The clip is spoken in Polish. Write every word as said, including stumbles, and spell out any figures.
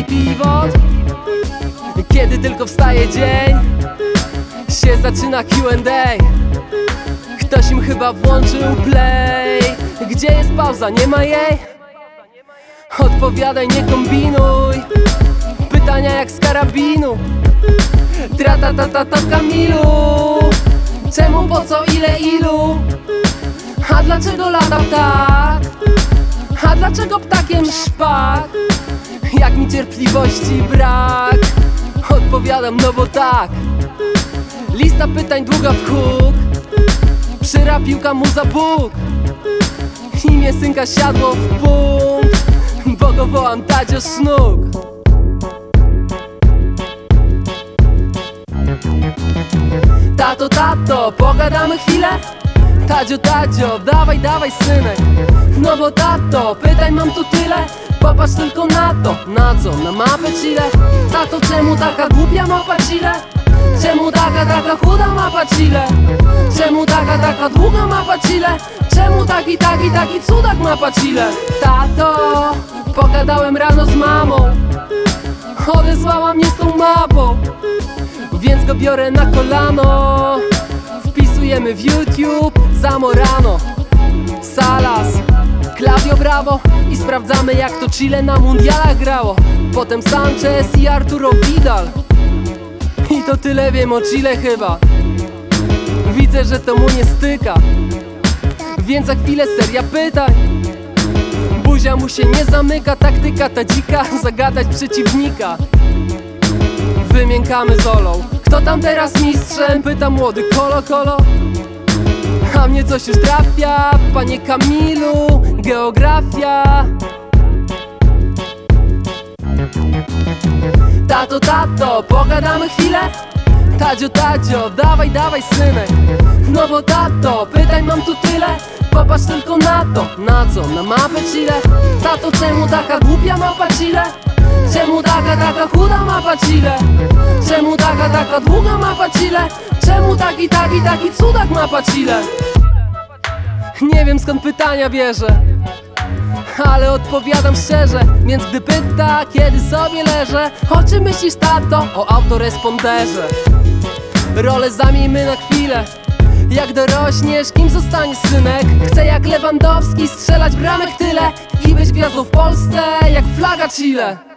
i piwot. Kiedy tylko wstaje dzień, się zaczyna Q and A. Ktoś im chyba włączył play. Gdzie jest pauza? Nie ma jej? Odpowiadaj, nie kombinuj. Pytania jak z karabinu. Tra-ta-ta-ta-ta Kamilu. Czemu, po co, ile, ilu? A dlaczego latam tak? A dlaczego ptakiem szpak? Jak mi cierpliwości brak? Odpowiadam, no bo tak. Lista pytań długa w huk. Przyra piłka mu za Bóg. Imię synka siadło w punkt, bo go wołam Tadzio Sznuk. Tato, tato, pogadamy chwilę? Tadzio, Tadzio, dawaj, dawaj synek. No bo tato, pytań mam tu tyle. Popatrz tylko na to. Na co? Na mapę Chile? Tato, czemu taka głupia mapa Chile? Czemu taka, taka chuda mapa Chile? Czemu taka, taka długa mapa Chile? Czemu taki, taki, taki cudak mapa Chile? Tato, pogadałem rano z mamą. Odesłała mnie z tą mapą, więc go biorę na kolano. Wpisujemy w YouTube Zamorano, Salas, Claudio Bravo i sprawdzamy, jak to Chile na mundialach grało. Potem Sanchez i Arturo Vidal. I to tyle wiem o Chile chyba. Widzę, że to mu nie styka, więc za chwilę seria pytań. Buzia mu się nie zamyka, taktyka ta dzika. Zagadać przeciwnika. Wymiękamy z Olą. Kto tam teraz mistrzem? Pyta młody Kolo Kolo. A mnie coś już trafia, panie Kamilu. Geografia. Tato, tato, pogadamy chwilę? Tadzio, Tadzio, dawaj, dawaj synek. No bo tato, pytań mam tu tyle. Popatrz tylko na to. Na co? Na mapę Chile? Tato, czemu taka głupia mapa Chile? Czemu taka, taka chuda mapa Chile? Czemu taka, taka długa mapa Chile? Czemu taki, taki, taki cudak mapa Chile? Nie wiem, skąd pytania bierze, ale odpowiadam szczerze. Więc gdy pyta, kiedy sobie leżę: o czym myślisz, tato? O autoresponderze. Rolę zamieńmy na chwilę. Jak dorośniesz, kim zostaniesz synek? Chcę jak Lewandowski strzelać bramek tyle i być gwiazdą w Polsce jak flaga Chile.